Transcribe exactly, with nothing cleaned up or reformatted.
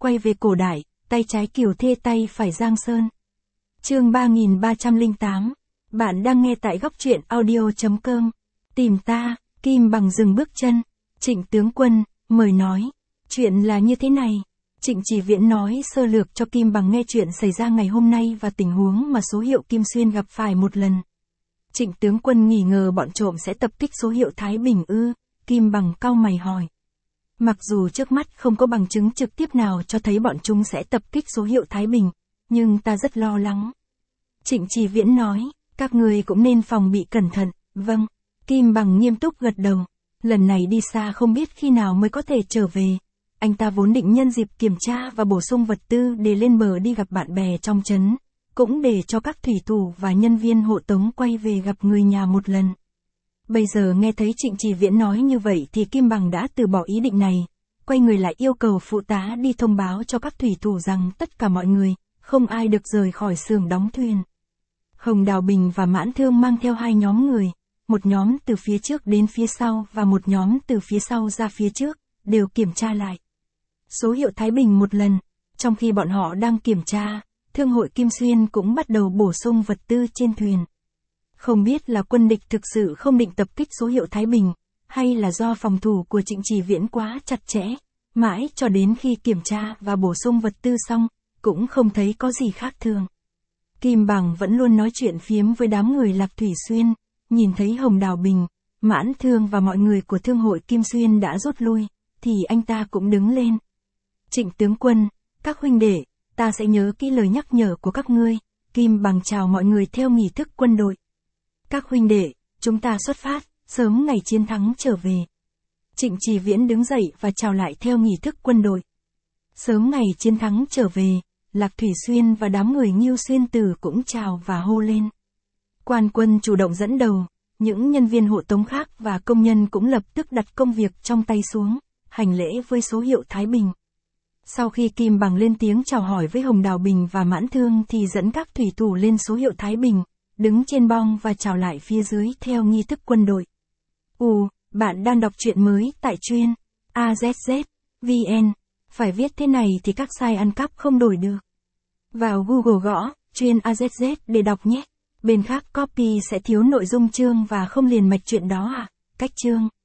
quay về cổ đại, tay trái Kiều Thê tay phải Giang Sơn. Chương ba nghìn ba trăm lẻ tám. Bạn đang nghe tại góc truyện audio chấm com. Tìm ta, Kim Bằng dừng bước chân. Trịnh tướng quân, mời nói. Chuyện là như thế này. Trịnh Chỉ Viễn nói sơ lược cho Kim Bằng nghe chuyện xảy ra ngày hôm nay và tình huống mà số hiệu Kim Xuyên gặp phải một lần. Trịnh tướng quân nghi ngờ bọn trộm sẽ tập kích số hiệu Thái Bình ư? Kim Bằng cau mày hỏi. Mặc dù trước mắt không có bằng chứng trực tiếp nào cho thấy bọn chúng sẽ tập kích số hiệu Thái Bình, nhưng ta rất lo lắng. Trịnh Chỉ Viễn nói, các người cũng nên phòng bị cẩn thận. Vâng. Kim Bằng nghiêm túc gật đầu. Lần này đi xa không biết khi nào mới có thể trở về. Anh ta vốn định nhân dịp kiểm tra và bổ sung vật tư để lên bờ đi gặp bạn bè trong trấn, cũng để cho các thủy thủ và nhân viên hộ tống quay về gặp người nhà một lần. Bây giờ nghe thấy Trịnh Chỉ Viễn nói như vậy thì Kim Bằng đã từ bỏ ý định này, quay người lại yêu cầu phụ tá đi thông báo cho các thủy thủ rằng tất cả mọi người, không ai được rời khỏi xưởng đóng thuyền. Hồng Đào Bình và Mãn Thương mang theo hai nhóm người, một nhóm từ phía trước đến phía sau và một nhóm từ phía sau ra phía trước, đều kiểm tra lại số hiệu Thái Bình một lần. Trong khi bọn họ đang kiểm tra, Thương hội Kim Xuyên cũng bắt đầu bổ sung vật tư trên thuyền. Không biết là quân địch thực sự không định tập kích số hiệu Thái Bình, hay là do phòng thủ của Trịnh Chỉ Viễn quá chặt chẽ, mãi cho đến khi kiểm tra và bổ sung vật tư xong, cũng không thấy có gì khác thường. Kim Bằng vẫn luôn nói chuyện phiếm với đám người Lạc Thủy Xuyên, nhìn thấy Hồng Đào Bình, Mãn Thương và mọi người của Thương hội Kim Xuyên đã rút lui, thì anh ta cũng đứng lên. Trịnh tướng quân, các huynh đệ, ta sẽ nhớ kỹ lời nhắc nhở của các ngươi. Kim Bằng chào mọi người theo nghi thức quân đội. Các huynh đệ, chúng ta xuất phát, sớm ngày chiến thắng trở về. Trịnh Chỉ Viễn đứng dậy và chào lại theo nghi thức quân đội. Sớm ngày chiến thắng trở về, Lạc Thủy Xuyên và đám người Ngưu Xuyên Tử cũng chào và hô lên. Quan quân chủ động dẫn đầu, những nhân viên hộ tống khác và công nhân cũng lập tức đặt công việc trong tay xuống, hành lễ với số hiệu Thái Bình. Sau khi Kim Bằng lên tiếng chào hỏi với Hồng Đào Bình và Mãn Thương thì dẫn các thủy thủ lên số hiệu Thái Bình, đứng trên bong và chào lại phía dưới theo nghi thức quân đội. Ù, bạn đang đọc truyện mới tại chuyên a zét zét vê en. Phải viết thế này thì các site ăn cắp không đổi được. Vào Google gõ chuyên a zét zét để đọc nhé. Bên khác copy sẽ thiếu nội dung chương và không liền mạch chuyện đó à? Cách chương